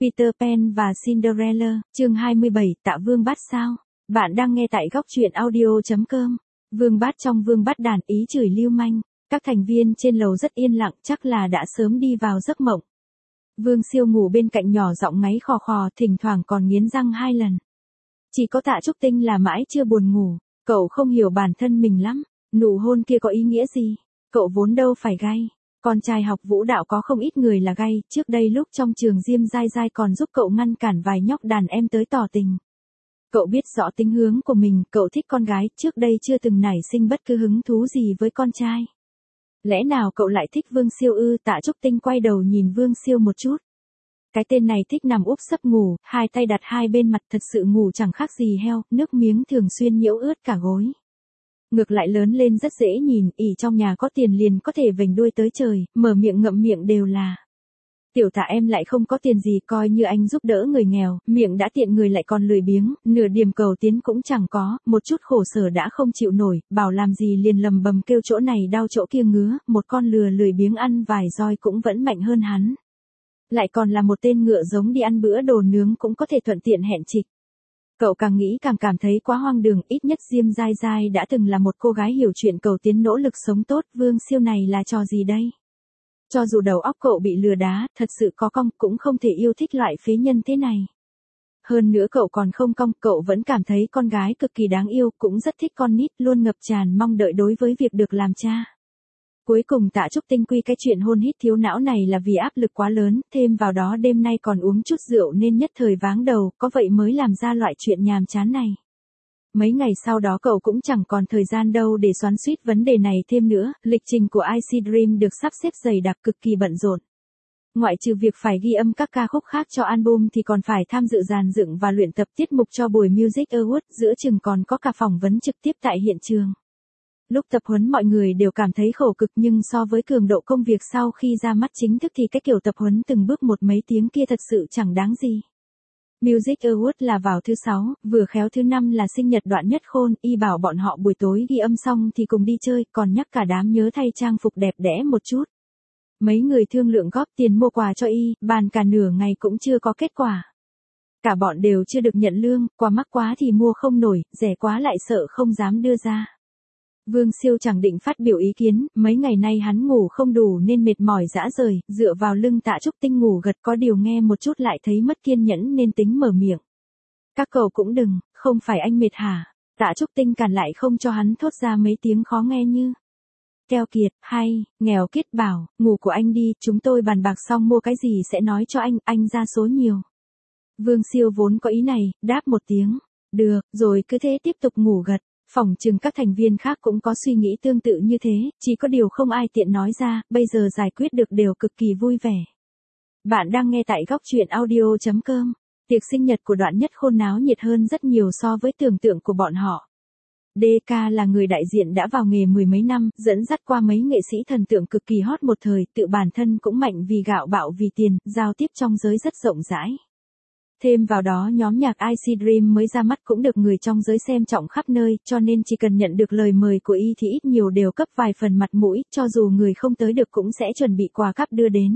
Peter Pan và Cinderella, chương 27, Tạ Vương Bát sao? Bạn đang nghe tại góc truyện audio.com. Vương Bát trong Vương Bát đàn ý chửi lưu manh. Các thành viên trên lầu rất yên lặng, chắc là đã sớm đi vào giấc mộng. Vương Siêu ngủ bên cạnh nhỏ giọng ngáy khò khò, thỉnh thoảng còn nghiến răng 2 lần. Chỉ có Tạ Trúc Tinh là mãi chưa buồn ngủ, cậu không hiểu bản thân mình lắm. Nụ hôn kia có ý nghĩa gì? Cậu vốn đâu phải gay. Con trai học vũ đạo có không ít người là gay, trước đây lúc trong trường Diêm Dai Dai còn giúp cậu ngăn cản vài nhóc đàn em tới tỏ tình. Cậu biết rõ tính hướng của mình, cậu thích con gái, trước đây chưa từng nảy sinh bất cứ hứng thú gì với con trai. Lẽ nào cậu lại thích Vương Siêu ư? Tạ Trúc Tinh quay đầu nhìn Vương Siêu một chút. Cái tên này thích nằm úp sấp ngủ, hai tay đặt hai bên mặt, thật sự ngủ chẳng khác gì heo, nước miếng thường xuyên nhiễu ướt cả gối. Ngược lại lớn lên rất dễ nhìn, ỷ trong nhà có tiền liền có thể vểnh đuôi tới trời, mở miệng ngậm miệng đều là. Tiểu Tạ em lại không có tiền gì, coi như anh giúp đỡ người nghèo, miệng đã tiện người lại còn lười biếng, nửa điểm cầu tiến cũng chẳng có, một chút khổ sở đã không chịu nổi, bảo làm gì liền lầm bầm kêu chỗ này đau chỗ kia ngứa, một con lừa lười biếng ăn vài roi cũng vẫn mạnh hơn hắn. Lại còn là một tên ngựa giống đi ăn bữa đồ nướng cũng có thể thuận tiện hẹn trịch. Cậu càng nghĩ càng cảm thấy quá hoang đường, ít nhất Diêm Dai Dai đã từng là một cô gái hiểu chuyện cầu tiến nỗ lực sống tốt, Vương Siêu này là trò gì đây? Cho dù đầu óc cậu bị lừa đá, thật sự có cong cũng không thể yêu thích loại phế nhân thế này. Hơn nữa cậu còn không cong, cậu vẫn cảm thấy con gái cực kỳ đáng yêu, cũng rất thích con nít, luôn ngập tràn mong đợi đối với việc được làm cha. Cuối cùng Tạ Trúc Tinh quy cái chuyện hôn hít thiếu não này là vì áp lực quá lớn, thêm vào đó đêm nay còn uống chút rượu nên nhất thời váng đầu, có vậy mới làm ra loại chuyện nhàm chán này. Mấy ngày sau đó cậu cũng chẳng còn thời gian đâu để xoắn xuýt vấn đề này thêm nữa, lịch trình của IC Dream được sắp xếp dày đặc cực kỳ bận rộn. Ngoại trừ việc phải ghi âm các ca khúc khác cho album thì còn phải tham dự dàn dựng và luyện tập tiết mục cho buổi Music Award, giữa chừng còn có cả phỏng vấn trực tiếp tại hiện trường. Lúc tập huấn mọi người đều cảm thấy khổ cực, nhưng so với cường độ công việc sau khi ra mắt chính thức thì cái kiểu tập huấn từng bước một mấy tiếng kia thật sự chẳng đáng gì. Music Award là vào thứ 6, vừa khéo thứ 5 là sinh nhật Đoạn Nhất Khôn, y bảo bọn họ buổi tối ghi âm xong thì cùng đi chơi, còn nhắc cả đám nhớ thay trang phục đẹp đẽ một chút. Mấy người thương lượng góp tiền mua quà cho y, bàn cả nửa ngày cũng chưa có kết quả. Cả bọn đều chưa được nhận lương, quà mắc quá thì mua không nổi, rẻ quá lại sợ không dám đưa ra. Vương Siêu chẳng định phát biểu ý kiến, mấy ngày nay hắn ngủ không đủ nên mệt mỏi rã rời, dựa vào lưng Tạ Trúc Tinh ngủ gật, có điều nghe một chút lại thấy mất kiên nhẫn nên tính mở miệng. Các cậu cũng đừng, không phải anh mệt hả? Tạ Trúc Tinh cản lại không cho hắn thốt ra mấy tiếng khó nghe như keo kiệt, hay, nghèo kiết bảo, ngủ của anh đi, chúng tôi bàn bạc xong mua cái gì sẽ nói cho anh ra số nhiều. Vương Siêu vốn có ý này, đáp một tiếng, được, rồi cứ thế tiếp tục ngủ gật. Phỏng chừng các thành viên khác cũng có suy nghĩ tương tự như thế, chỉ có điều không ai tiện nói ra, bây giờ giải quyết được đều cực kỳ vui vẻ. Bạn đang nghe tại góc truyện audio.com. Tiệc sinh nhật của Đoạn Nhất Khôn náo nhiệt hơn rất nhiều so với tưởng tượng của bọn họ. DK là người đại diện đã vào nghề mười mấy năm, dẫn dắt qua mấy nghệ sĩ thần tượng cực kỳ hot một thời, tự bản thân cũng mạnh vì gạo bạo vì tiền, giao tiếp trong giới rất rộng rãi. Thêm vào đó nhóm nhạc IC Dream mới ra mắt cũng được người trong giới xem trọng khắp nơi, cho nên chỉ cần nhận được lời mời của y thì ít nhiều đều cấp vài phần mặt mũi, cho dù người không tới được cũng sẽ chuẩn bị quà cáp đưa đến.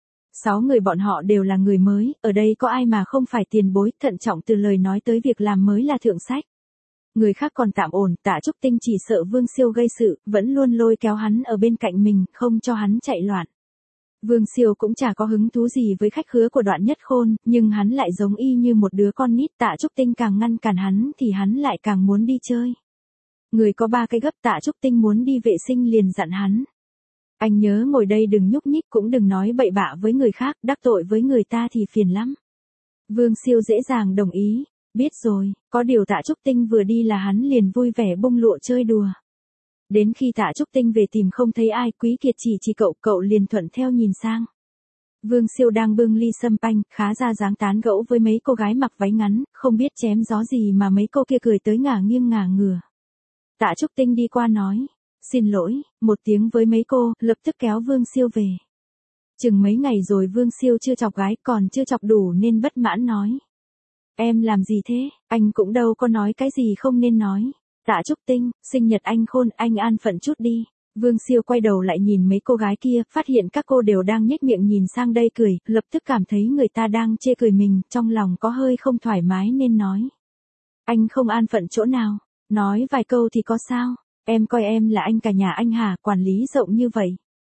6 người bọn họ đều là người mới, ở đây có ai mà không phải tiền bối, thận trọng từ lời nói tới việc làm mới là thượng sách. Người khác còn tạm ổn, Tạ Trúc Tinh chỉ sợ Vương Siêu gây sự, vẫn luôn lôi kéo hắn ở bên cạnh mình, không cho hắn chạy loạn. Vương Siêu cũng chả có hứng thú gì với khách khứa của Đoạn Nhất Khôn, nhưng hắn lại giống y như một đứa con nít, Tạ Trúc Tinh càng ngăn cản hắn thì hắn lại càng muốn đi chơi. Người có 3 cái gấp, Tạ Trúc Tinh muốn đi vệ sinh liền dặn hắn. Anh nhớ ngồi đây đừng nhúc nhích cũng đừng nói bậy bạ với người khác, đắc tội với người ta thì phiền lắm. Vương Siêu dễ dàng đồng ý, biết rồi, có điều Tạ Trúc Tinh vừa đi là hắn liền vui vẻ bung lụa chơi đùa. Đến khi Tạ Trúc Tinh về tìm không thấy ai, Quý Kiệt chỉ cậu liền thuận theo nhìn sang. Vương Siêu đang bưng ly sâm panh, khá ra dáng tán gẫu với mấy cô gái mặc váy ngắn, không biết chém gió gì mà mấy cô kia cười tới ngả nghiêng ngả ngửa. Tạ Trúc Tinh đi qua nói, xin lỗi, một tiếng với mấy cô, lập tức kéo Vương Siêu về. Chừng mấy ngày rồi Vương Siêu chưa chọc gái, còn chưa chọc đủ nên bất mãn nói. Em làm gì thế, anh cũng đâu có nói cái gì không nên nói. Tạ Trúc Tinh, sinh nhật anh Khôn, anh an phận chút đi. Vương Siêu quay đầu lại nhìn mấy cô gái kia, phát hiện các cô đều đang nhếch miệng nhìn sang đây cười, lập tức cảm thấy người ta đang chê cười mình, trong lòng có hơi không thoải mái nên nói. Anh không an phận chỗ nào, nói vài câu thì có sao, em coi em là anh cả nhà anh hả, quản lý rộng như vậy.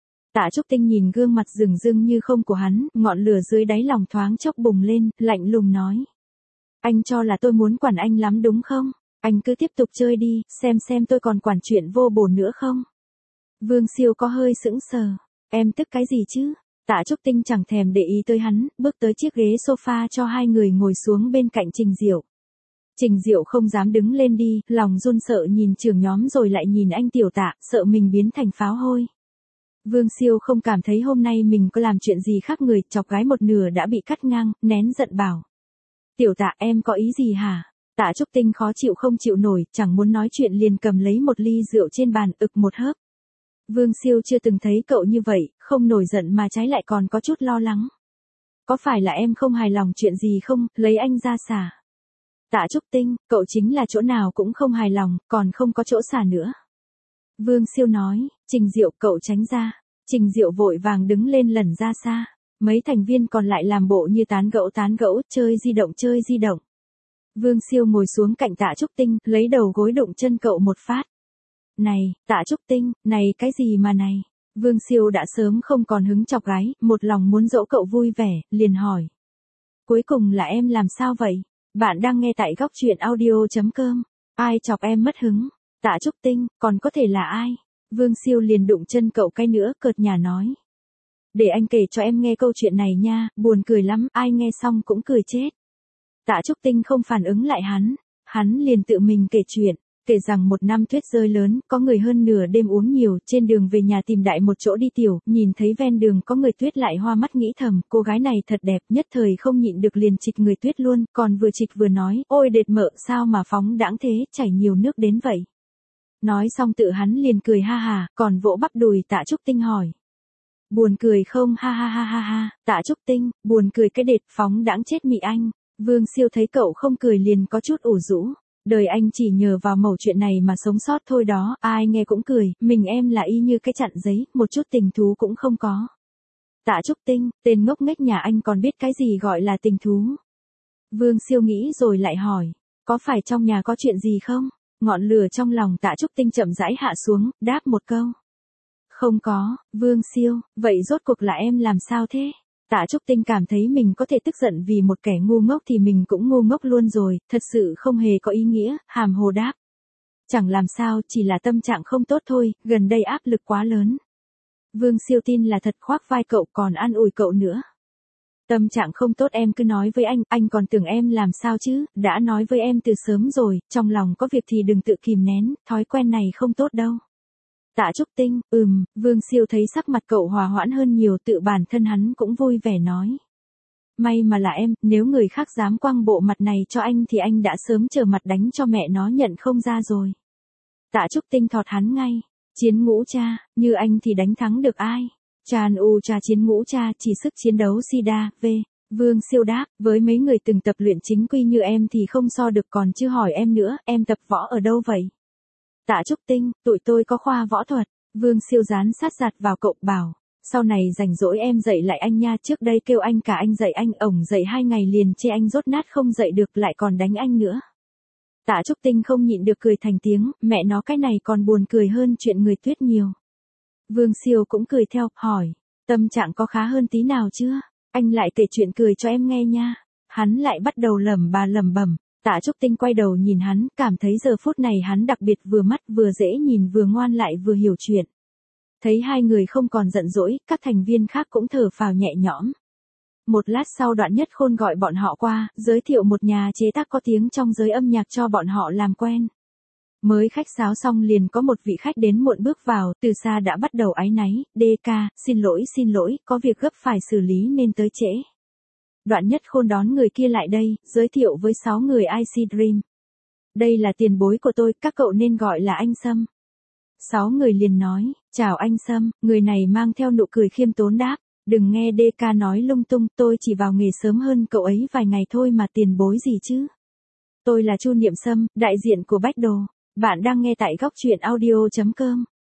Tạ Trúc Tinh nhìn gương mặt rừng rưng như không của hắn, ngọn lửa dưới đáy lòng thoáng chốc bùng lên, lạnh lùng nói. Anh cho là tôi muốn quản anh lắm đúng không? Anh cứ tiếp tục chơi đi, xem tôi còn quản chuyện vô bổ nữa không? Vương Siêu có hơi sững sờ. Em tức cái gì chứ? Tạ Trúc Tinh chẳng thèm để ý tới hắn, bước tới chiếc ghế sofa cho hai người ngồi xuống bên cạnh Trình Diệu. Trình Diệu không dám đứng lên đi, lòng run sợ nhìn trưởng nhóm rồi lại nhìn anh Tiểu Tạ, sợ mình biến thành pháo hôi. Vương Siêu không cảm thấy hôm nay mình có làm chuyện gì khác người, chọc gái một nửa đã bị cắt ngang, nén giận bảo. Tiểu Tạ em có ý gì hả? Tạ Trúc Tinh khó chịu không chịu nổi, chẳng muốn nói chuyện liền cầm lấy một ly rượu trên bàn, ực một hớp. Vương Siêu chưa từng thấy cậu như vậy, không nổi giận mà trái lại còn có chút lo lắng. Có phải là em không hài lòng chuyện gì không, lấy anh ra xả. Tạ Trúc Tinh, cậu chính là chỗ nào cũng không hài lòng, còn không có chỗ xả nữa. Vương Siêu nói, Trình Diệu cậu tránh ra. Trình Diệu vội vàng đứng lên lẩn ra xa. Mấy thành viên còn lại làm bộ như tán gẫu, chơi di động. Vương Siêu ngồi xuống cạnh Tạ Trúc Tinh, lấy đầu gối đụng chân cậu một phát. Này, Tạ Trúc Tinh, này cái gì mà này? Vương Siêu đã sớm không còn hứng chọc gái, một lòng muốn dỗ cậu vui vẻ, liền hỏi. Cuối cùng là em làm sao vậy? Bạn đang nghe tại góc truyện audio.com. Ai chọc em mất hứng? Tạ Trúc Tinh, còn có thể là ai? Vương Siêu liền đụng chân cậu cái nữa, cợt nhả nói. Để anh kể cho em nghe câu chuyện này nha, buồn cười lắm, ai nghe xong cũng cười chết. Tạ Trúc Tinh không phản ứng lại hắn liền tự mình kể chuyện. Kể rằng một năm tuyết rơi lớn, có người hơn nửa đêm uống nhiều, trên đường về nhà tìm đại một chỗ đi tiểu, nhìn thấy ven đường có người tuyết lại hoa mắt nghĩ thầm, cô gái này thật đẹp, nhất thời không nhịn được liền chịch người tuyết luôn, còn vừa chịch vừa nói, ôi đệt mợ, sao mà phóng đãng thế, chảy nhiều nước đến vậy. Nói xong tự hắn liền cười ha ha, còn vỗ bắp đùi. Tạ Trúc Tinh hỏi. Buồn cười không, ha ha ha ha ha, Tạ Trúc Tinh, buồn cười cái đệt, phóng đãng chết mị anh. Vương Siêu thấy cậu không cười liền có chút ủ rũ. Đời anh chỉ nhờ vào mẩu chuyện này mà sống sót thôi đó, ai nghe cũng cười, mình em là y như cái chặn giấy, một chút tình thú cũng không có. Tạ Trúc Tinh, tên ngốc nghếch nhà anh còn biết cái gì gọi là tình thú. Vương Siêu nghĩ rồi lại hỏi, có phải trong nhà có chuyện gì không? Ngọn lửa trong lòng Tạ Trúc Tinh chậm rãi hạ xuống, đáp một câu. Không có. Vương Siêu, vậy rốt cuộc là em làm sao thế? Tạ Trúc Tinh cảm thấy mình có thể tức giận vì một kẻ ngu ngốc thì mình cũng ngu ngốc luôn rồi, thật sự không hề có ý nghĩa, hàm hồ đáp. Chẳng làm sao, chỉ là tâm trạng không tốt thôi, gần đây áp lực quá lớn. Vương Siêu tin là thật, khoác vai cậu còn an ủi cậu nữa. Tâm trạng không tốt em cứ nói với anh còn tưởng em làm sao chứ, đã nói với em từ sớm rồi, trong lòng có việc thì đừng tự kìm nén, thói quen này không tốt đâu. Tạ Trúc Tinh, Vương Siêu thấy sắc mặt cậu hòa hoãn hơn nhiều, tự bản thân hắn cũng vui vẻ nói. May mà là em, nếu người khác dám quăng bộ mặt này cho anh thì anh đã sớm trở mặt đánh cho mẹ nó nhận không ra rồi. Tạ Trúc Tinh thọt hắn ngay. Chiến ngũ cha, như anh thì đánh thắng được ai? Chan u cha chiến ngũ cha, chỉ sức chiến đấu sida, v. Vương Siêu đáp, với mấy người từng tập luyện chính quy như em thì không so được, còn chứ hỏi em nữa, em tập võ ở đâu vậy? Tạ Trúc Tinh, tụi tôi có khoa võ thuật. Vương Siêu dán sát giặt vào cậu bảo, sau này rảnh rỗi em dạy lại anh nha, trước đây kêu anh cả anh dạy anh, ổng dạy 2 ngày liền chê anh dốt nát không dạy được lại còn đánh anh nữa. Tạ Trúc Tinh không nhịn được cười thành tiếng, mẹ nó cái này còn buồn cười hơn chuyện người tuyết nhiều. Vương Siêu cũng cười theo, hỏi, tâm trạng có khá hơn tí nào chưa? Anh lại kể chuyện cười cho em nghe nha. Hắn lại bắt đầu lẩm bẩm. Tạ Trúc Tinh quay đầu nhìn hắn, cảm thấy giờ phút này hắn đặc biệt vừa mắt vừa dễ nhìn vừa ngoan lại vừa hiểu chuyện. Thấy hai người không còn giận dỗi, các thành viên khác cũng thở phào nhẹ nhõm. Một lát sau Đoạn Nhất Khôn gọi bọn họ qua, giới thiệu một nhà chế tác có tiếng trong giới âm nhạc cho bọn họ làm quen. Mới khách sáo xong liền có một vị khách đến muộn bước vào, từ xa đã bắt đầu áy náy, DK, xin lỗi, có việc gấp phải xử lý nên tới trễ. Đoạn Nhất Khôn đón người kia lại đây, giới thiệu với 6 người IC Dream. Đây là tiền bối của tôi, các cậu nên gọi là anh Sâm. 6 người liền nói, chào anh Sâm, người này mang theo nụ cười khiêm tốn đáp, đừng nghe DK nói lung tung, tôi chỉ vào nghề sớm hơn cậu ấy vài ngày thôi mà tiền bối gì chứ. Tôi là Chu Niệm Sâm, đại diện của Bách Đồ. Bạn đang nghe tại góc truyện audio.com.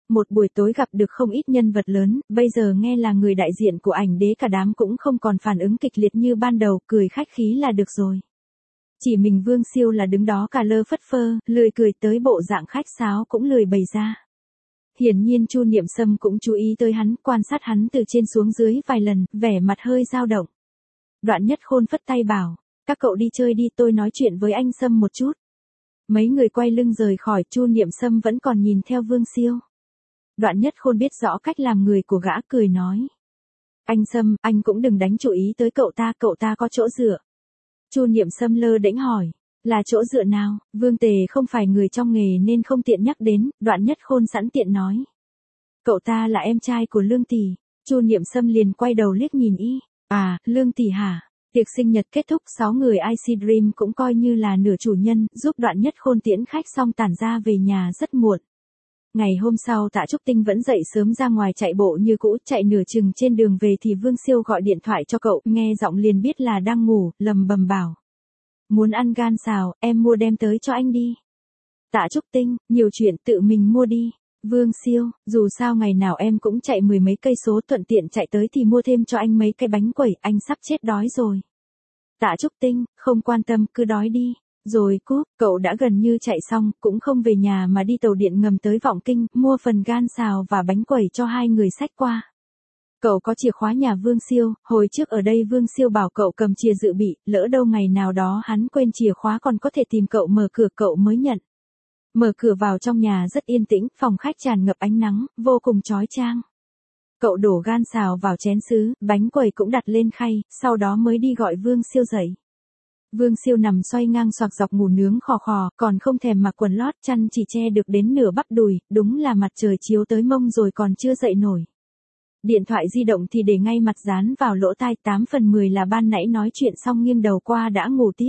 một buổi tối gặp được không ít nhân vật lớn, bây giờ nghe là người đại diện của ảnh đế cả đám cũng không còn phản ứng kịch liệt như ban đầu, cười khách khí là được rồi. Chỉ mình Vương Siêu là đứng đó cà lơ phất phơ, lười cười tới bộ dạng khách sáo cũng lười bày ra. Hiển nhiên Chu Niệm Sâm cũng chú ý tới hắn, quan sát hắn từ trên xuống dưới vài lần, vẻ mặt hơi dao động. Đoạn Nhất Khôn phất tay bảo, các cậu đi chơi đi, tôi nói chuyện với anh Sâm một chút. Mấy người quay lưng rời khỏi, Chu Niệm Sâm vẫn còn nhìn theo Vương Siêu. Đoạn Nhất Khôn biết rõ cách làm người của gã, cười nói. Anh Sâm, anh cũng đừng đánh chú ý tới cậu ta có chỗ dựa. Chu Niệm Sâm lơ đễnh hỏi, là chỗ dựa nào? Vương Tề không phải người trong nghề nên không tiện nhắc đến, Đoạn Nhất Khôn sẵn tiện nói. Cậu ta là em trai của Lương Tỷ. Chu Niệm Sâm liền quay đầu liếc nhìn y. À, Lương Tỷ hả? Tiệc sinh nhật kết thúc, 6 người IC Dream cũng coi như là nửa chủ nhân, giúp Đoạn Nhất Khôn tiễn khách xong tản ra về nhà rất muộn. Ngày hôm sau Tạ Trúc Tinh vẫn dậy sớm ra ngoài chạy bộ như cũ, chạy nửa chừng trên đường về thì Vương Siêu gọi điện thoại cho cậu, nghe giọng liền biết là đang ngủ, lầm bầm bảo. Muốn ăn gan xào, em mua đem tới cho anh đi. Tạ Trúc Tinh, nhiều chuyện tự mình mua đi. Vương Siêu, dù sao ngày nào em cũng chạy 10 mấy cây số, thuận tiện chạy tới thì mua thêm cho anh mấy cái bánh quẩy, anh sắp chết đói rồi. Tạ Trúc Tinh, không quan tâm, cứ đói đi. Rồi cúp, cậu đã gần như chạy xong, cũng không về nhà mà đi tàu điện ngầm tới Vọng Kinh, mua phần gan xào và bánh quẩy cho hai người xách qua. Cậu có chìa khóa nhà Vương Siêu, hồi trước ở đây Vương Siêu bảo cậu cầm chìa dự bị, lỡ đâu ngày nào đó hắn quên chìa khóa còn có thể tìm cậu mở cửa, cậu mới nhận. Mở cửa vào trong nhà rất yên tĩnh, phòng khách tràn ngập ánh nắng, vô cùng chói chang. Cậu đổ gan xào vào chén sứ, bánh quẩy cũng đặt lên khay, sau đó mới đi gọi Vương Siêu dậy. Vương Siêu nằm xoay ngang xoạc dọc ngủ nướng khò khò, còn không thèm mặc quần lót, chăn chỉ che được đến nửa bắp đùi, đúng là mặt trời chiếu tới mông rồi còn chưa dậy nổi. Điện thoại di động thì để ngay mặt dán vào lỗ tai, 8 phần 10 là ban nãy nói chuyện xong nghiêng đầu qua đã ngủ tiếp.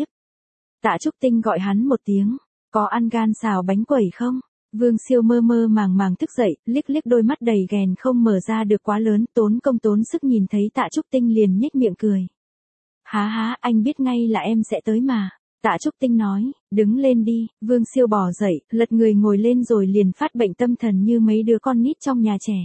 Tạ Trúc Tinh gọi hắn một tiếng, có ăn gan xào bánh quẩy không? Vương Siêu mơ mơ màng màng thức dậy, liếc liếc đôi mắt đầy ghèn không mở ra được quá lớn, tốn công tốn sức nhìn thấy Tạ Trúc Tinh liền nhếch miệng cười. Há, anh biết ngay là em sẽ tới mà. Tạ Trúc Tinh nói, đứng lên đi. Vương Siêu bò dậy, lật người ngồi lên rồi liền phát bệnh tâm thần như mấy đứa con nít trong nhà trẻ.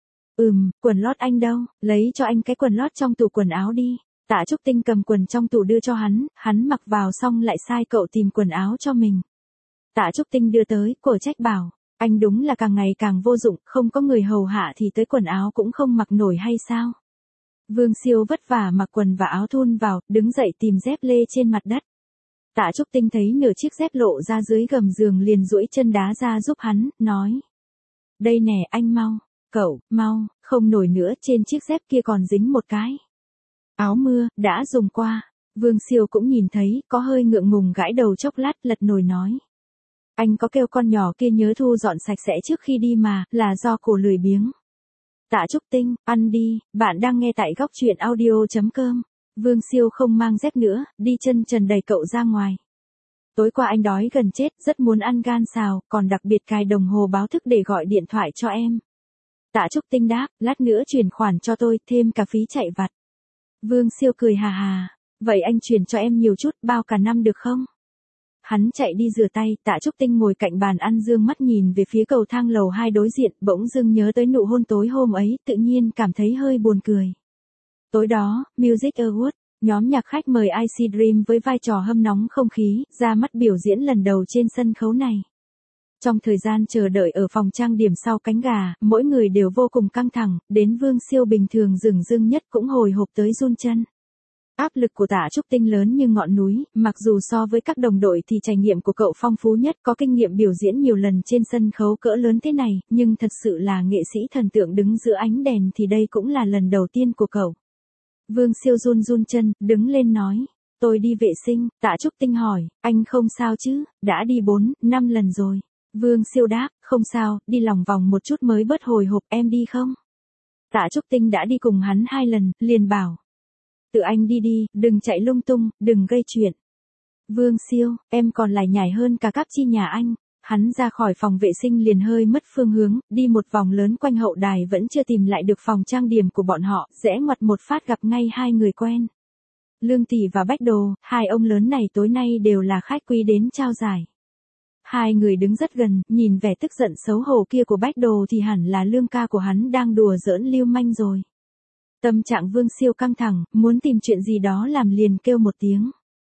Quần lót anh đâu, lấy cho anh cái quần lót trong tủ quần áo đi. Tạ Trúc Tinh cầm quần trong tủ đưa cho hắn mặc vào xong lại sai cậu tìm quần áo cho mình. Tạ Trúc Tinh đưa tới, cổ trách bảo, anh đúng là càng ngày càng vô dụng, không có người hầu hạ thì tới quần áo cũng không mặc nổi hay sao? Vương Siêu vất vả mặc quần và áo thun vào, đứng dậy tìm dép lê trên mặt đất. Tạ Trúc Tinh thấy nửa chiếc dép lộ ra dưới gầm giường liền duỗi chân đá ra giúp hắn, nói. Đây nè anh mau, cậu, mau, không nổi nữa, trên chiếc dép kia còn dính một cái. Áo mưa, đã dùng qua. Vương Siêu cũng nhìn thấy, có hơi ngượng ngùng gãi đầu chốc lát, lật nồi nói. Anh có kêu con nhỏ kia nhớ thu dọn sạch sẽ trước khi đi mà, là do cô lười biếng. Tạ Trúc Tinh, ăn đi, bạn đang nghe tại góc truyện audio.com. Vương Siêu không mang dép nữa, đi chân trần đẩy cậu ra ngoài. Tối qua anh đói gần chết, rất muốn ăn gan xào, còn đặc biệt cài đồng hồ báo thức để gọi điện thoại cho em. Tạ Trúc Tinh đáp, lát nữa chuyển khoản cho tôi, thêm cả phí chạy vặt. Vương Siêu cười hà hà, vậy anh chuyển cho em nhiều chút, bao cả năm được không? Hắn chạy đi rửa tay, Tạ Trúc Tinh ngồi cạnh bàn ăn dương mắt nhìn về phía cầu thang lầu 2 đối diện, bỗng dưng nhớ tới nụ hôn tối hôm ấy, tự nhiên cảm thấy hơi buồn cười. Tối đó, Music Award, nhóm nhạc khách mời IC Dream với vai trò hâm nóng không khí, ra mắt biểu diễn lần đầu trên sân khấu này. Trong thời gian chờ đợi ở phòng trang điểm sau cánh gà, mỗi người đều vô cùng căng thẳng, đến Vương Siêu bình thường dửng dưng nhất cũng hồi hộp tới run chân. Áp lực của Tạ Trúc Tinh lớn như ngọn núi, mặc dù so với các đồng đội thì trải nghiệm của cậu phong phú nhất, có kinh nghiệm biểu diễn nhiều lần trên sân khấu cỡ lớn thế này, nhưng thật sự là nghệ sĩ thần tượng đứng giữa ánh đèn thì đây cũng là lần đầu tiên của cậu. Vương Siêu run run chân, đứng lên nói, tôi đi vệ sinh. Tạ Trúc Tinh hỏi, anh không sao chứ, đã đi 4-5 lần rồi. Vương Siêu đáp, không sao, đi lòng vòng một chút mới bớt hồi hộp, em đi không? Tạ Trúc Tinh đã đi cùng hắn 2 lần, liền bảo. Tự anh đi đi, đừng chạy lung tung, đừng gây chuyện. Vương Siêu, em còn lải nhải hơn cả các chi nhà anh. Hắn ra khỏi phòng vệ sinh liền hơi mất phương hướng, đi một vòng lớn quanh hậu đài vẫn chưa tìm lại được phòng trang điểm của bọn họ, rẽ ngoặt một phát gặp ngay hai người quen. Lương Tỷ và Bách Đồ, hai ông lớn này tối nay đều là khách quý đến trao giải. Hai người đứng rất gần, nhìn vẻ tức giận xấu hổ kia của Bách Đồ thì hẳn là Lương ca của hắn đang đùa giỡn lưu manh rồi. Tâm trạng Vương Siêu căng thẳng, muốn tìm chuyện gì đó làm liền kêu một tiếng.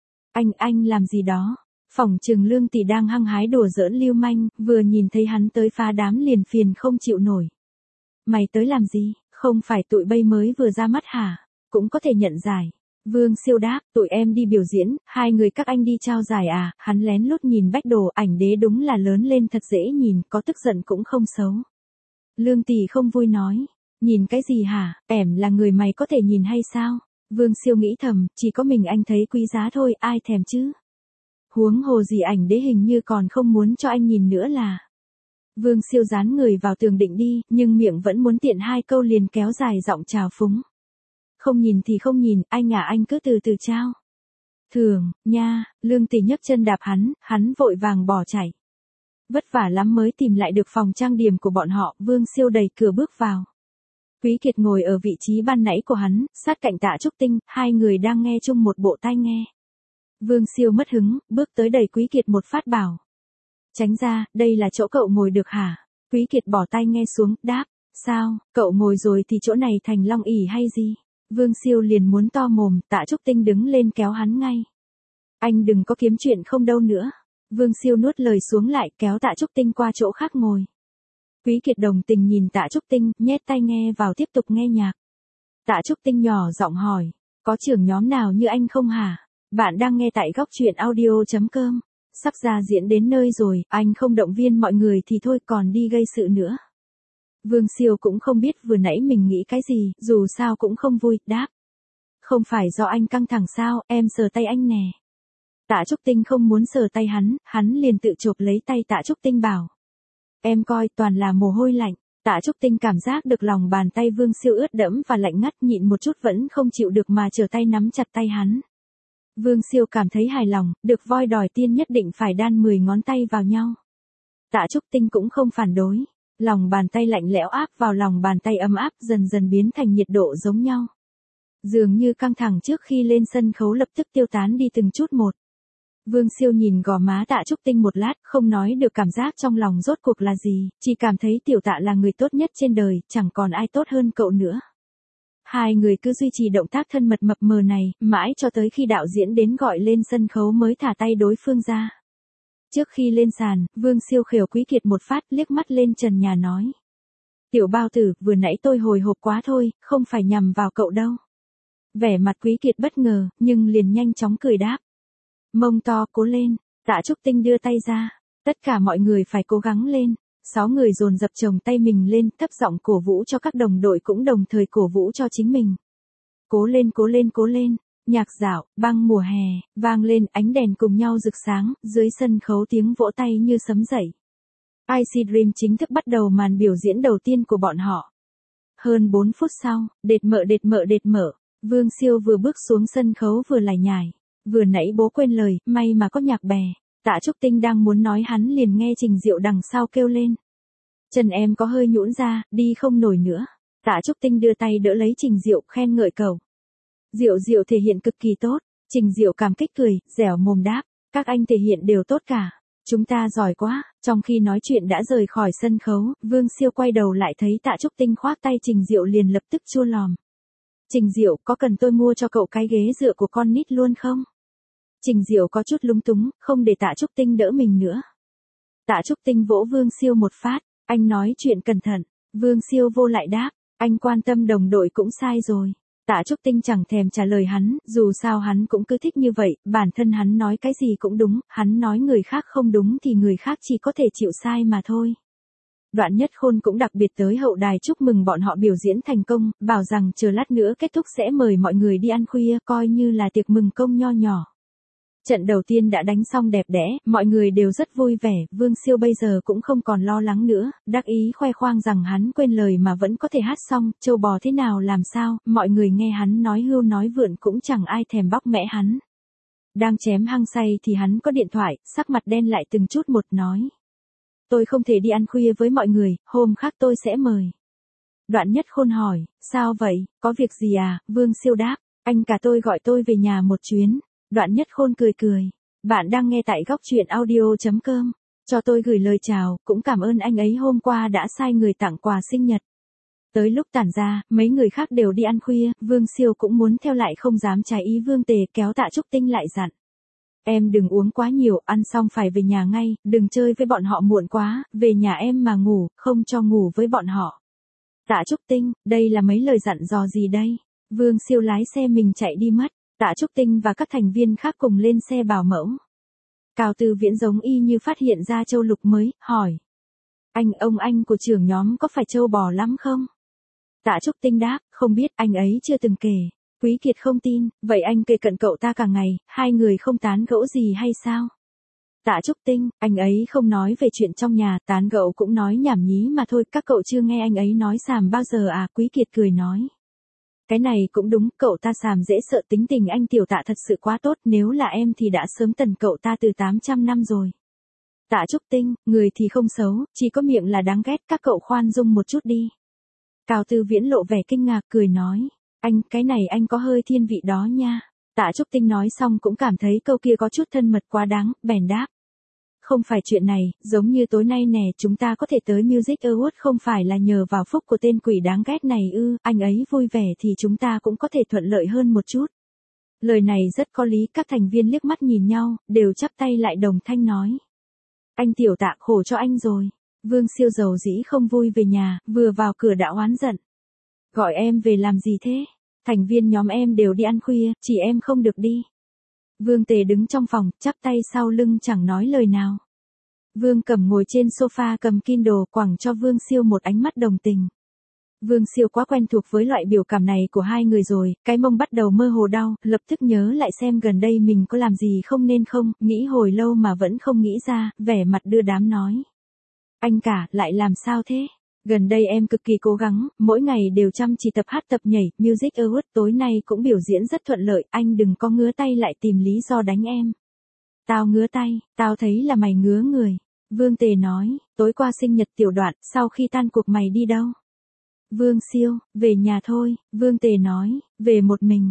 Anh làm gì đó? Phỏng chừng Lương tỷ đang hăng hái đùa giỡn lưu manh, vừa nhìn thấy hắn tới phá đám liền phiền không chịu nổi. Mày tới làm gì? Không phải tụi bay mới vừa ra mắt hả? Cũng có thể nhận giải. Vương Siêu đáp, tụi em đi biểu diễn, hai người các anh đi trao giải à? Hắn lén lút nhìn Bách Đồ, ảnh đế đúng là lớn lên thật dễ nhìn, có tức giận cũng không xấu. Lương tỷ không vui nói, nhìn cái gì hả, ẻm là người mày có thể nhìn hay sao? Vương Siêu nghĩ thầm, chỉ có mình anh thấy quý giá thôi, ai thèm chứ? Huống hồ gì ảnh đế hình như còn không muốn cho anh nhìn nữa là. Vương Siêu dán người vào tường định đi, nhưng miệng vẫn muốn tiện hai câu liền kéo dài giọng trào phúng. Không nhìn thì không nhìn, anh cứ từ từ trao. Thường, nha, Lương tỷ nhấc chân đạp hắn vội vàng bỏ chạy. Vất vả lắm mới tìm lại được phòng trang điểm của bọn họ, Vương Siêu đẩy cửa bước vào. Quý Kiệt ngồi ở vị trí ban nãy của hắn, sát cạnh Tạ Trúc Tinh, hai người đang nghe chung một bộ tai nghe. Vương Siêu mất hứng, bước tới đẩy Quý Kiệt một phát bảo. Tránh ra, đây là chỗ cậu ngồi được hả? Quý Kiệt bỏ tai nghe xuống, đáp, sao, cậu ngồi rồi thì chỗ này thành long ỷ hay gì? Vương Siêu liền muốn to mồm, Tạ Trúc Tinh đứng lên kéo hắn ngay. Anh đừng có kiếm chuyện không đâu nữa. Vương Siêu nuốt lời xuống lại kéo Tạ Trúc Tinh qua chỗ khác ngồi. Quý Kiệt đồng tình nhìn Tạ Trúc Tinh, nhét tai nghe vào tiếp tục nghe nhạc. Tạ Trúc Tinh nhỏ giọng hỏi, có trưởng nhóm nào như anh không hả? Bạn đang nghe tại góc truyện audio.com. Sắp ra diễn đến nơi rồi, anh không động viên mọi người thì thôi còn đi gây sự nữa. Vương Siêu cũng không biết vừa nãy mình nghĩ cái gì, dù sao cũng không vui, đáp. Không phải do anh căng thẳng sao, em sờ tay anh nè. Tạ Trúc Tinh không muốn sờ tay hắn liền tự chộp lấy tay Tạ Trúc Tinh bảo. Em coi toàn là mồ hôi lạnh. Tạ Trúc Tinh cảm giác được lòng bàn tay Vương Siêu ướt đẫm và lạnh ngắt, nhịn một chút vẫn không chịu được mà trở tay nắm chặt tay hắn. Vương Siêu cảm thấy hài lòng, được voi đòi tiên nhất định phải đan 10 ngón tay vào nhau. Tạ Trúc Tinh cũng không phản đối. Lòng bàn tay lạnh lẽo áp vào lòng bàn tay ấm áp dần dần biến thành nhiệt độ giống nhau. Dường như căng thẳng trước khi lên sân khấu lập tức tiêu tán đi từng chút một. Vương Siêu nhìn gò má Tạ Trúc Tinh một lát, không nói được cảm giác trong lòng rốt cuộc là gì, chỉ cảm thấy tiểu Tạ là người tốt nhất trên đời, chẳng còn ai tốt hơn cậu nữa. Hai người cứ duy trì động tác thân mật mập mờ này, mãi cho tới khi đạo diễn đến gọi lên sân khấu mới thả tay đối phương ra. Trước khi lên sàn, Vương Siêu khều Quý Kiệt một phát, liếc mắt lên trần nhà nói. Tiểu bao tử, vừa nãy tôi hồi hộp quá thôi, không phải nhằm vào cậu đâu. Vẻ mặt Quý Kiệt bất ngờ, nhưng liền nhanh chóng cười đáp. Mông to, cố lên. Tạ Trúc Tinh đưa tay ra. Tất cả mọi người phải cố gắng lên. 6 người dồn dập chồng tay mình lên, thấp giọng cổ vũ cho các đồng đội cũng đồng thời cổ vũ cho chính mình. Cố lên cố lên cố lên. Nhạc dạo, băng mùa hè, vang lên, ánh đèn cùng nhau rực sáng, dưới sân khấu tiếng vỗ tay như sấm dậy. Icy Dream chính thức bắt đầu màn biểu diễn đầu tiên của bọn họ. Hơn 4 phút sau, đệt mở, Vương Siêu vừa bước xuống sân khấu vừa lải nhải. Vừa nãy bố quên lời, may mà có nhạc bè. Tạ Trúc Tinh đang muốn nói hắn liền nghe Trình Diệu đằng sau kêu lên. Chân em có hơi nhũn ra, đi không nổi nữa. Tạ Trúc Tinh đưa tay đỡ lấy Trình Diệu, khen ngợi cậu. Diệu thể hiện cực kỳ tốt. Trình Diệu cảm kích cười, dẻo mồm đáp. Các anh thể hiện đều tốt cả. Chúng ta giỏi quá. Trong khi nói chuyện đã rời khỏi sân khấu, Vương Siêu quay đầu lại thấy Tạ Trúc Tinh khoác tay Trình Diệu liền lập tức chua lòm. Trình Diệu, có cần tôi mua cho cậu cái ghế dựa của con nít luôn không? Trình Diệu có chút lúng túng, không để Tạ Trúc Tinh đỡ mình nữa. Tạ Trúc Tinh vỗ Vương Siêu một phát, anh nói chuyện cẩn thận. Vương Siêu vô lại đáp, anh quan tâm đồng đội cũng sai rồi. Tạ Trúc Tinh chẳng thèm trả lời hắn, dù sao hắn cũng cứ thích như vậy, bản thân hắn nói cái gì cũng đúng, hắn nói người khác không đúng thì người khác chỉ có thể chịu sai mà thôi. Đoạn Nhất Khôn cũng đặc biệt tới hậu đài chúc mừng bọn họ biểu diễn thành công, bảo rằng chờ lát nữa kết thúc sẽ mời mọi người đi ăn khuya, coi như là tiệc mừng công nho nhỏ. Trận đầu tiên đã đánh xong đẹp đẽ, mọi người đều rất vui vẻ, Vương Siêu bây giờ cũng không còn lo lắng nữa, đắc ý khoe khoang rằng hắn quên lời mà vẫn có thể hát xong, trâu bò thế nào làm sao, mọi người nghe hắn nói hưu nói vượn cũng chẳng ai thèm bóc mẽ hắn. Đang chém hăng say thì hắn có điện thoại, sắc mặt đen lại từng chút một nói. Tôi không thể đi ăn khuya với mọi người, hôm khác tôi sẽ mời. Đoạn Nhất Khôn hỏi, sao vậy, có việc gì à, Vương Siêu đáp, anh cả tôi gọi tôi về nhà một chuyến. Đoạn Nhất Khôn cười. Bạn đang nghe tại góc truyện audio.com. Cho tôi gửi lời chào, cũng cảm ơn anh ấy hôm qua đã sai người tặng quà sinh nhật. Tới lúc tản ra, mấy người khác đều đi ăn khuya, Vương Siêu cũng muốn theo lại không dám trái ý Vương Tề, kéo Tạ Trúc Tinh lại dặn. Em đừng uống quá nhiều, ăn xong phải về nhà ngay, đừng chơi với bọn họ muộn quá, về nhà em mà ngủ, không cho ngủ với bọn họ. Tạ Trúc Tinh, đây là mấy lời dặn dò gì đây? Vương Siêu lái xe mình chạy đi mất, Tạ Trúc Tinh và các thành viên khác cùng lên xe bảo mẫu. Cao Tư Viễn giống y như phát hiện ra châu lục mới, hỏi. Anh của trưởng nhóm có phải trâu bò lắm không? Tạ Trúc Tinh đáp, không biết, anh ấy chưa từng kể. Quý Kiệt không tin, vậy anh kể cận cậu ta cả ngày, hai người không tán gẫu gì hay sao? Tạ Trúc Tinh, anh ấy không nói về chuyện trong nhà, tán gẫu cũng nói nhảm nhí mà thôi, các cậu chưa nghe anh ấy nói xàm bao giờ à? Quý Kiệt cười nói. Cái này cũng đúng, cậu ta xàm dễ sợ, tính tình anh tiểu Tạ thật sự quá tốt, nếu là em thì đã sớm tần cậu ta từ 800 năm rồi. Tạ Trúc Tinh, người thì không xấu, chỉ có miệng là đáng ghét, các cậu khoan dung một chút đi. Cao Tư Viễn lộ vẻ kinh ngạc, cười nói. Cái này anh có hơi thiên vị đó nha. Tạ Trúc Tinh nói xong cũng cảm thấy câu kia có chút thân mật quá đáng, bèn đáp. Không phải chuyện này, giống như tối nay nè, chúng ta có thể tới Music Award không phải là nhờ vào phúc của tên quỷ đáng ghét này ư, anh ấy vui vẻ thì chúng ta cũng có thể thuận lợi hơn một chút. Lời này rất có lý, các thành viên liếc mắt nhìn nhau, đều chắp tay lại đồng thanh nói. Anh tiểu Tạ, khổ cho anh rồi. Vương Siêu dầu dĩ không vui về nhà, vừa vào cửa đã oán giận. Gọi em về làm gì thế? Thành viên nhóm em đều đi ăn khuya, chỉ em không được đi. Vương Tề đứng trong phòng, chắp tay sau lưng chẳng nói lời nào. Vương Cẩm ngồi trên sofa cầm Kindle, quẳng cho Vương Siêu một ánh mắt đồng tình. Vương Siêu quá quen thuộc với loại biểu cảm này của hai người rồi, cái mông bắt đầu mơ hồ đau, lập tức nhớ lại xem gần đây mình có làm gì không nên không, nghĩ hồi lâu mà vẫn không nghĩ ra, vẻ mặt đưa đám nói. Anh cả, lại làm sao thế? Gần đây em cực kỳ cố gắng, mỗi ngày đều chăm chỉ tập hát tập nhảy, Music Award tối nay cũng biểu diễn rất thuận lợi, anh đừng có ngứa tay lại tìm lý do đánh em. Tao ngứa tay, tao thấy là mày ngứa người. Vương Tề nói, tối qua sinh nhật tiểu Đoạn, sau khi tan cuộc mày đi đâu? Vương Siêu, về nhà thôi, Vương Tề nói, về một mình,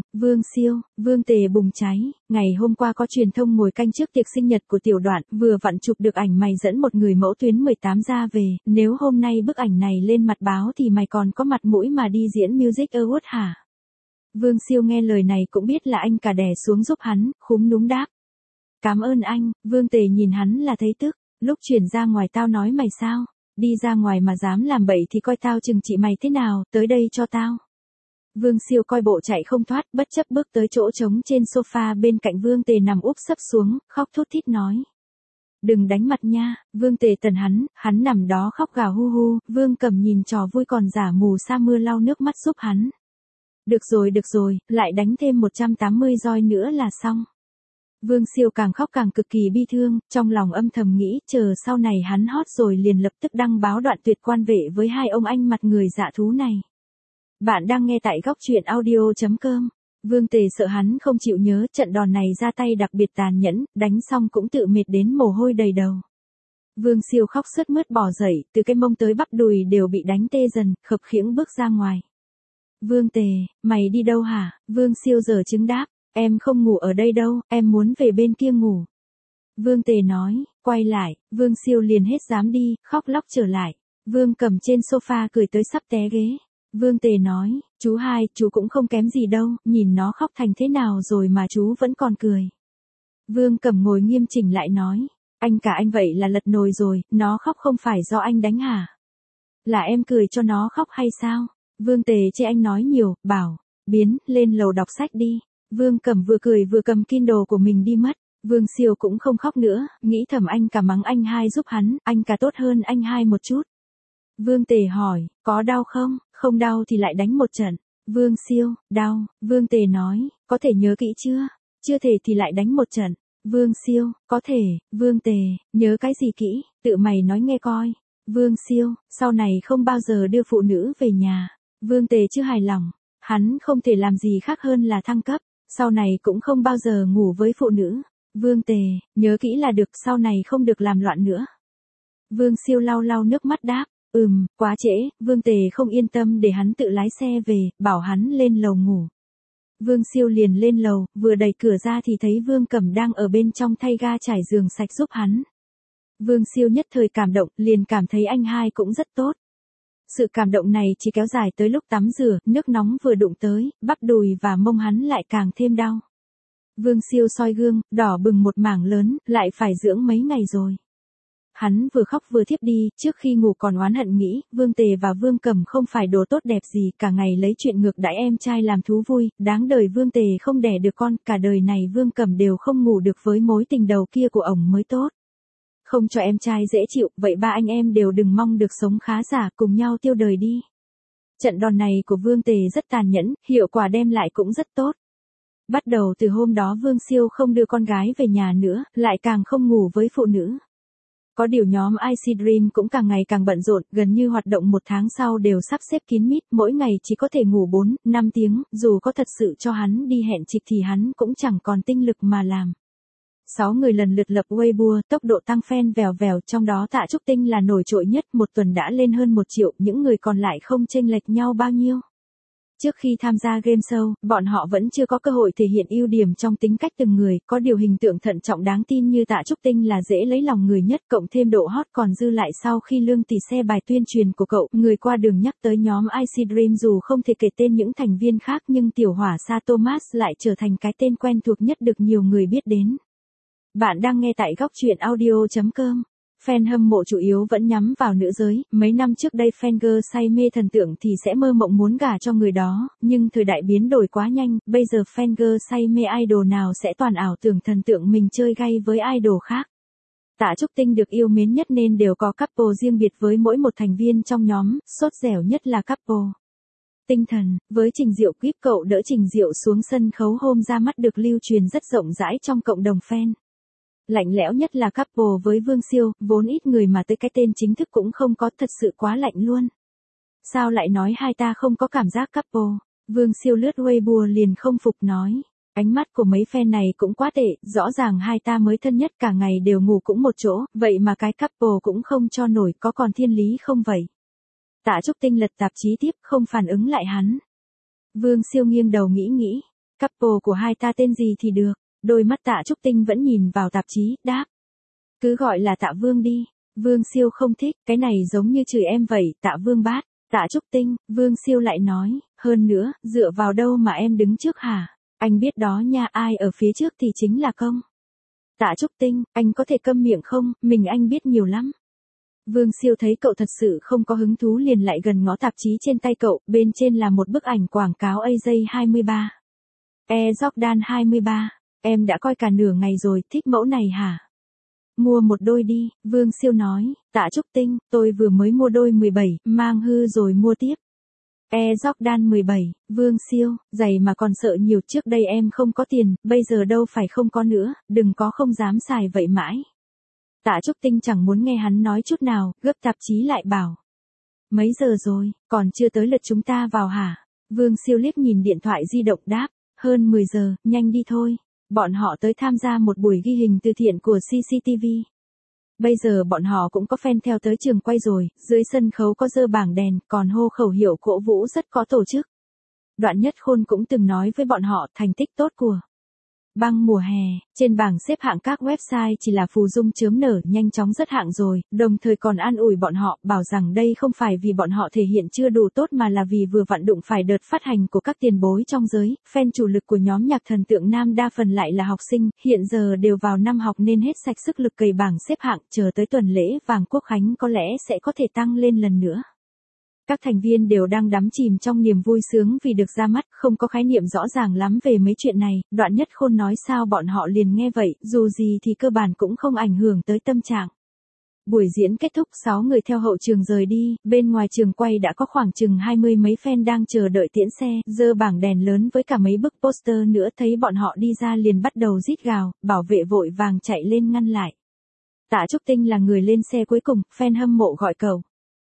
Vương Tề bùng cháy, ngày hôm qua có truyền thông ngồi canh trước tiệc sinh nhật của tiểu Đoạn, vừa vặn chụp được ảnh mày dẫn một người mẫu tuyến 18 ra về, nếu hôm nay bức ảnh này lên mặt báo thì mày còn có mặt mũi mà đi diễn Music Award hả? Vương Siêu nghe lời này cũng biết là anh cả đè xuống giúp hắn, khúm núm đáp. Cảm ơn anh, Vương Tề nhìn hắn là thấy tức, lúc chuyển ra ngoài tao nói mày sao? Đi ra ngoài mà dám làm bậy thì coi tao chừng trị mày thế nào, tới đây cho tao. Vương Siêu coi bộ chạy không thoát, bất chấp bước tới chỗ trống trên sofa bên cạnh Vương Tề nằm úp sấp xuống, khóc thút thít nói. Đừng đánh mặt nha, Vương Tề tần hắn nằm đó khóc gào hu hu, Vương Cẩm nhìn trò vui còn giả mù sa mưa lau nước mắt giúp hắn. Được rồi, lại đánh thêm 180 roi nữa là xong. Vương Siêu càng khóc càng cực kỳ bi thương, trong lòng âm thầm nghĩ, chờ sau này hắn hot rồi liền lập tức đăng báo đoạn tuyệt quan vệ với hai ông anh mặt người dạ thú này. Bạn đang nghe tại góc truyện audio.com. Vương Tề sợ hắn không chịu nhớ, trận đòn này ra tay đặc biệt tàn nhẫn, đánh xong cũng tự mệt đến mồ hôi đầy đầu. Vương Siêu khóc sướt mướt bò dậy, từ cái mông tới bắp đùi đều bị đánh tê dần, khập khiễng bước ra ngoài. Vương Tề, mày đi đâu hả? Vương Siêu giở trứng đáp. Em không ngủ ở đây đâu, em muốn về bên kia ngủ. Vương Tề nói, quay lại, Vương Siêu liền hết dám đi, khóc lóc trở lại. Vương Cẩm trên sofa cười tới sắp té ghế. Vương Tề nói, chú hai, chú cũng không kém gì đâu, nhìn nó khóc thành thế nào rồi mà chú vẫn còn cười. Vương Cẩm ngồi nghiêm chỉnh lại nói, anh cả anh vậy là lật nồi rồi, nó khóc không phải do anh đánh hả? Là em cười cho nó khóc hay sao? Vương Tề chê anh nói nhiều, bảo, biến, lên lầu đọc sách đi. Vương Cẩm vừa cười vừa cầm Kindle của mình đi mất. Vương Siêu cũng không khóc nữa, nghĩ thầm anh cả mắng anh hai giúp hắn, anh cả tốt hơn anh hai một chút. Vương Tề hỏi, có đau không? Không đau thì lại đánh một trận. Vương Siêu, đau. Vương Tề nói, có thể nhớ kỹ chưa? Chưa thể thì lại đánh một trận. Vương Siêu, có thể. Vương Tề, nhớ cái gì kỹ, tự mày nói nghe coi. Vương Siêu, sau này không bao giờ đưa phụ nữ về nhà. Vương Tề chưa hài lòng, hắn không thể làm gì khác hơn là thăng cấp. Sau này cũng không bao giờ ngủ với phụ nữ. Vương Tề, nhớ kỹ là được, sau này không được làm loạn nữa. Vương Siêu lau lau nước mắt đáp, quá trễ, Vương Tề không yên tâm để hắn tự lái xe về, bảo hắn lên lầu ngủ. Vương Siêu liền lên lầu, vừa đẩy cửa ra thì thấy Vương Cẩm đang ở bên trong thay ga trải giường sạch giúp hắn. Vương Siêu nhất thời cảm động, liền cảm thấy anh hai cũng rất tốt. Sự cảm động này chỉ kéo dài tới lúc tắm rửa, nước nóng vừa đụng tới, bắp đùi và mông hắn lại càng thêm đau. Vương Siêu soi gương, đỏ bừng một mảng lớn, lại phải dưỡng mấy ngày rồi. Hắn vừa khóc vừa thiếp đi, trước khi ngủ còn oán hận nghĩ, Vương Tề và Vương Cẩm không phải đồ tốt đẹp gì, cả ngày lấy chuyện ngược đãi em trai làm thú vui, đáng đời Vương Tề không đẻ được con, cả đời này Vương Cẩm đều không ngủ được với mối tình đầu kia của ổng mới tốt. Không cho em trai dễ chịu, vậy ba anh em đều đừng mong được sống khá giả, cùng nhau tiêu đời đi. Trận đòn này của Vương Tề rất tàn nhẫn, hiệu quả đem lại cũng rất tốt. Bắt đầu từ hôm đó Vương Siêu không đưa con gái về nhà nữa, lại càng không ngủ với phụ nữ. Có điều nhóm IC Dream cũng càng ngày càng bận rộn, gần như hoạt động 1 tháng sau đều sắp xếp kín mít, mỗi ngày chỉ có thể ngủ 4, 5 tiếng, dù có thật sự cho hắn đi hẹn trịch thì hắn cũng chẳng còn tinh lực mà làm. 6 người lần lượt lập Weibo, tốc độ tăng fan vèo vèo, trong đó Tạ Trúc Tinh là nổi trội nhất, một tuần đã lên hơn 1 triệu, những người còn lại không chênh lệch nhau bao nhiêu. Trước khi tham gia game show, bọn họ vẫn chưa có cơ hội thể hiện ưu điểm trong tính cách từng người, có điều hình tượng thận trọng đáng tin như Tạ Trúc Tinh là dễ lấy lòng người nhất, cộng thêm độ hot còn dư lại sau khi Lương Tỷ xe bài tuyên truyền của cậu, người qua đường nhắc tới nhóm IC Dream dù không thể kể tên những thành viên khác nhưng tiểu hỏa Sa Thomas lại trở thành cái tên quen thuộc nhất được nhiều người biết đến. Bạn đang nghe tại góc truyện audio.com. Fan hâm mộ chủ yếu vẫn nhắm vào nữ giới, mấy năm trước đây fan girl say mê thần tượng thì sẽ mơ mộng muốn gả cho người đó, nhưng thời đại biến đổi quá nhanh, bây giờ fan girl say mê idol nào sẽ toàn ảo tưởng thần tượng mình chơi gay với idol khác. Tạ Trúc Tinh được yêu mến nhất nên đều có couple riêng biệt với mỗi một thành viên trong nhóm, sốt dẻo nhất là couple Tinh Thần, với Trình Diệu Kíp cậu đỡ Trình Diệu xuống sân khấu hôm ra mắt được lưu truyền rất rộng rãi trong cộng đồng fan. Lạnh lẽo nhất là couple với Vương Siêu, vốn ít người mà tới cái tên chính thức cũng không có, thật sự quá lạnh luôn. Sao lại nói hai ta không có cảm giác couple? Vương Siêu lướt Weibo liền không phục nói. Ánh mắt của mấy fan này cũng quá tệ, rõ ràng hai ta mới thân nhất cả ngày đều ngủ cũng một chỗ, vậy mà cái couple cũng không cho nổi, có còn thiên lý không vậy? Tạ Trúc Tinh lật tạp chí tiếp, không phản ứng lại hắn. Vương Siêu nghiêng đầu nghĩ, couple của hai ta tên gì thì được. Đôi mắt Tạ Trúc Tinh vẫn nhìn vào tạp chí, đáp. Cứ gọi là Tạ Vương đi. Vương Siêu không thích, cái này giống như chửi em vậy, Tạ Vương bát. Tạ Trúc Tinh, Vương Siêu lại nói, hơn nữa, dựa vào đâu mà em đứng trước hả? Anh biết đó nha, ai ở phía trước thì chính là công. Tạ Trúc Tinh, anh có thể câm miệng không, mình anh biết nhiều lắm. Vương Siêu thấy cậu thật sự không có hứng thú liền lại gần ngó tạp chí trên tay cậu, bên trên là một bức ảnh quảng cáo AJ23. Air Jordan 23. Em đã coi cả nửa ngày rồi, thích mẫu này hả? Mua một đôi đi, Vương Siêu nói, Tạ Trúc Tinh, tôi vừa mới mua đôi 17, mang hư rồi mua tiếp. Air Jordan 17, Vương Siêu, giày mà còn sợ nhiều, trước đây em không có tiền, bây giờ đâu phải không có nữa, đừng có không dám xài vậy mãi. Tạ Trúc Tinh chẳng muốn nghe hắn nói chút nào, gấp tạp chí lại bảo. Mấy giờ rồi, còn chưa tới lượt chúng ta vào hả? Vương Siêu liếc nhìn điện thoại di động đáp, hơn 10 giờ, nhanh đi thôi. Bọn họ tới tham gia một buổi ghi hình từ thiện của CCTV. Bây giờ bọn họ cũng có fan theo tới trường quay rồi, dưới sân khấu có dơ bảng đèn, còn hô khẩu hiệu cổ vũ rất có tổ chức. Đoạn Nhất Khôn cũng từng nói với bọn họ thành tích tốt của Băng mùa hè, trên bảng xếp hạng các website chỉ là phù dung chớm nở nhanh chóng rất hạng rồi, đồng thời còn an ủi bọn họ, bảo rằng đây không phải vì bọn họ thể hiện chưa đủ tốt mà là vì vừa vặn đụng phải đợt phát hành của các tiền bối trong giới, fan chủ lực của nhóm nhạc thần tượng nam đa phần lại là học sinh, hiện giờ đều vào năm học nên hết sạch sức lực cày bảng xếp hạng, chờ tới tuần lễ vàng Quốc Khánh có lẽ sẽ có thể tăng lên lần nữa. Các thành viên đều đang đắm chìm trong niềm vui sướng vì được ra mắt, không có khái niệm rõ ràng lắm về mấy chuyện này, Đoạn Nhất Khôn nói sao bọn họ liền nghe vậy, dù gì thì cơ bản cũng không ảnh hưởng tới tâm trạng. Buổi diễn kết thúc, 6 người theo hậu trường rời đi, bên ngoài trường quay đã có khoảng chừng 20 mấy fan đang chờ đợi tiễn xe, giơ bảng đèn lớn với cả mấy bức poster nữa, thấy bọn họ đi ra liền bắt đầu rít gào, bảo vệ vội vàng chạy lên ngăn lại. Tạ Trúc Tinh là người lên xe cuối cùng, fan hâm mộ gọi cậu.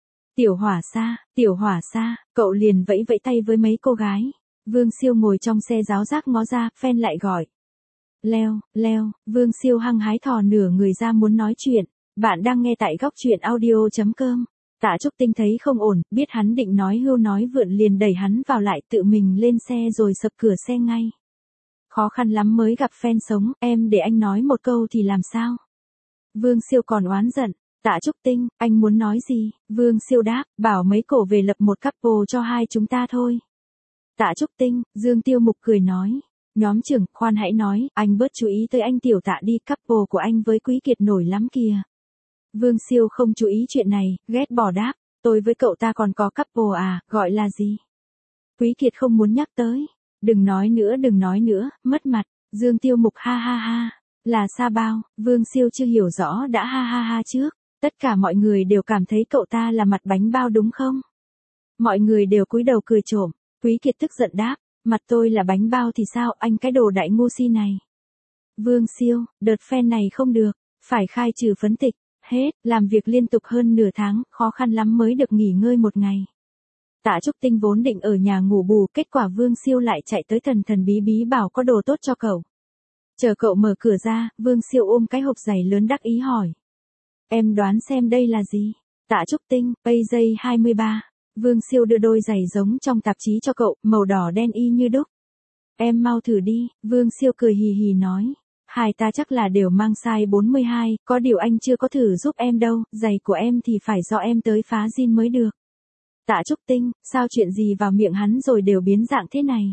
Tiểu Hỏa Sa, cậu liền vẫy vẫy tay với mấy cô gái. Vương Siêu ngồi trong xe ráo rác ngó ra, fan lại gọi. Leo, Vương Siêu hăng hái thò nửa người ra muốn nói chuyện. Bạn đang nghe tại góc truyện audio.com. Tạ Trúc Tinh thấy không ổn, biết hắn định nói hưu nói vượn liền đẩy hắn vào lại, tự mình lên xe rồi sập cửa xe ngay. Khó khăn lắm mới gặp fan sống, em để anh nói một câu thì làm sao? Vương Siêu còn oán giận. Tạ Trúc Tinh, anh muốn nói gì? Vương Siêu đáp, bảo mấy cổ về lập một couple cho hai chúng ta thôi. Tạ Trúc Tinh, Dương Tiêu Mục cười nói. Nhóm trưởng, khoan hãy nói, anh bớt chú ý tới anh Tiểu Tạ đi, couple của anh với Quý Kiệt nổi lắm kìa. Vương Siêu không chú ý chuyện này, ghét bỏ đáp, tôi với cậu ta còn có couple à, gọi là gì? Quý Kiệt không muốn nhắc tới. Đừng nói nữa, mất mặt. Dương Tiêu Mục ha ha ha. Là sao bao, Vương Siêu chưa hiểu rõ đã ha ha ha trước. Tất cả mọi người đều cảm thấy cậu ta là mặt bánh bao đúng không? Mọi người đều cúi đầu cười trộm. Quý Kiệt tức giận đáp, mặt tôi là bánh bao thì sao, anh cái đồ đại ngu si này. Vương Siêu, đợt fan này không được, phải khai trừ phấn tịch. Hết, làm việc liên tục hơn nửa tháng, khó khăn lắm mới được nghỉ ngơi một ngày. Tạ Trúc Tinh vốn định ở nhà ngủ bù, kết quả Vương Siêu lại chạy tới thần thần bí bí bảo có đồ tốt cho cậu. Chờ cậu mở cửa ra, Vương Siêu ôm cái hộp giày lớn đắc ý hỏi. Em đoán xem đây là gì? Tạ Trúc Tinh, PJ23. Vương Siêu đưa đôi giày giống trong tạp chí cho cậu, màu đỏ đen y như đúc. Em mau thử đi, Vương Siêu cười hì hì nói. Hai ta chắc là đều mang size 42, có điều anh chưa có thử giúp em đâu, giày của em thì phải do em tới phá zin mới được. Tạ Trúc Tinh, sao chuyện gì vào miệng hắn rồi đều biến dạng thế này?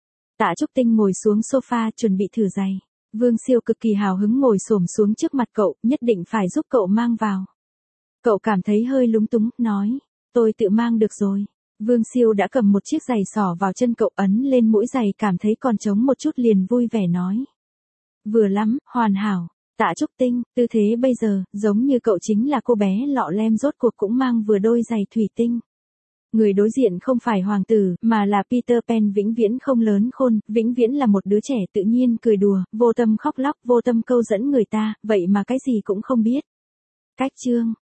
Tạ Trúc Tinh ngồi xuống sofa chuẩn bị thử giày. Vương Siêu cực kỳ hào hứng ngồi xổm xuống trước mặt cậu, nhất định phải giúp cậu mang vào. Cậu cảm thấy hơi lúng túng, nói, tôi tự mang được rồi. Vương Siêu đã cầm một chiếc giày xỏ vào chân cậu, ấn lên mũi giày, cảm thấy còn trống một chút liền vui vẻ nói. Vừa lắm, hoàn hảo. Tạ Trúc Tinh, tư thế bây giờ, giống như cậu chính là cô bé lọ lem rốt cuộc cũng mang vừa đôi giày thủy tinh. Người đối diện không phải hoàng tử, mà là Peter Pan vĩnh viễn không lớn khôn, vĩnh viễn là một đứa trẻ tự nhiên cười đùa, vô tâm khóc lóc, vô tâm câu dẫn người ta, vậy mà cái gì cũng không biết. Cách chương